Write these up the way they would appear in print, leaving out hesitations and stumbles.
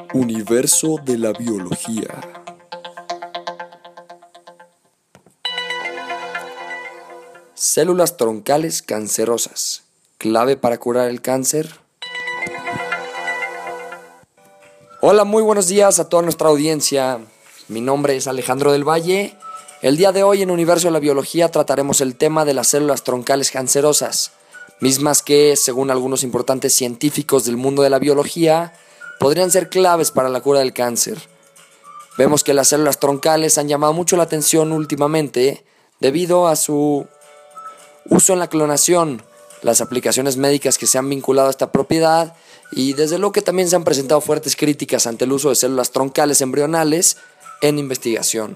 Universo de la biología. Células troncales cancerosas. ¿Clave para curar el cáncer? Hola, muy buenos días a toda nuestra audiencia. Mi nombre es Alejandro del Valle. El día de hoy en Universo de la Biología trataremos el tema de las células troncales cancerosas, mismas que, según algunos importantes científicos del mundo de la biología, podrían ser claves para la cura del cáncer. Vemos que las células troncales han llamado mucho la atención últimamente debido a su uso en la clonación, las aplicaciones médicas que se han vinculado a esta propiedad y desde luego que también se han presentado fuertes críticas ante el uso de células troncales embrionales en investigación.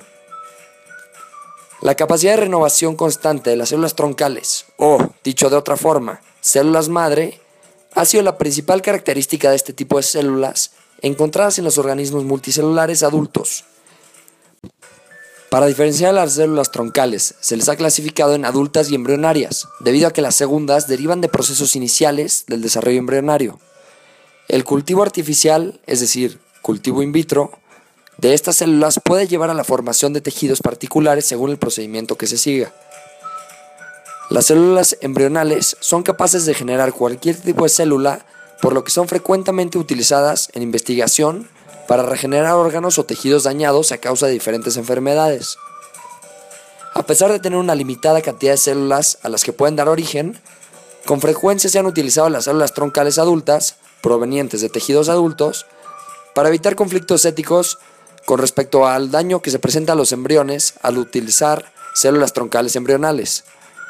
La capacidad de renovación constante de las células troncales, o, dicho de otra forma, células madre, ha sido la principal característica de este tipo de células encontradas en los organismos multicelulares adultos. Para diferenciar las células troncales, se les ha clasificado en adultas y embrionarias, debido a que las segundas derivan de procesos iniciales del desarrollo embrionario. El cultivo artificial, es decir, cultivo in vitro, de estas células puede llevar a la formación de tejidos particulares según el procedimiento que se siga. Las células embrionales son capaces de generar cualquier tipo de célula, por lo que son frecuentemente utilizadas en investigación para regenerar órganos o tejidos dañados a causa de diferentes enfermedades. A pesar de tener una limitada cantidad de células a las que pueden dar origen, con frecuencia se han utilizado las células troncales adultas, provenientes de tejidos adultos, para evitar conflictos éticos con respecto al daño que se presenta a los embriones al utilizar células troncales embrionales.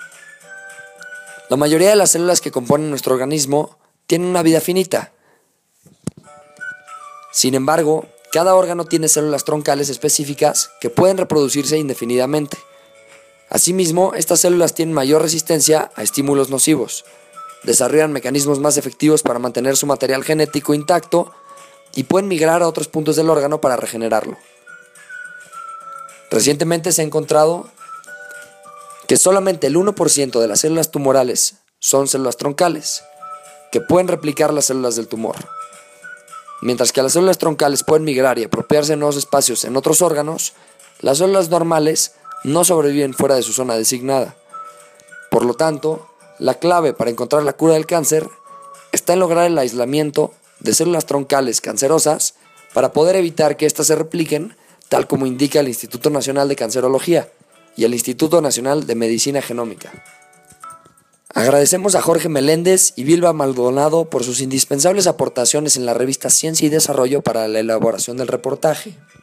La mayoría de las células que componen nuestro organismo tienen una vida finita. Sin embargo, cada órgano tiene células troncales específicas que pueden reproducirse indefinidamente. Asimismo, estas células tienen mayor resistencia a estímulos nocivos, desarrollan mecanismos más efectivos para mantener su material genético intacto y pueden migrar a otros puntos del órgano para regenerarlo. Recientemente se ha encontrado que solamente el 1% de las células tumorales son células troncales, que pueden replicar las células del tumor. Mientras que las células troncales pueden migrar y apropiarse de nuevos espacios en otros órganos, las células normales no sobreviven fuera de su zona designada. Por lo tanto, la clave para encontrar la cura del cáncer está en lograr el aislamiento de células troncales cancerosas para poder evitar que éstas se repliquen, tal como indica el Instituto Nacional de Cancerología y el Instituto Nacional de Medicina Genómica. Agradecemos a Jorge Meléndez y Vilma Maldonado por sus indispensables aportaciones en la revista Ciencia y Desarrollo para la elaboración del reportaje.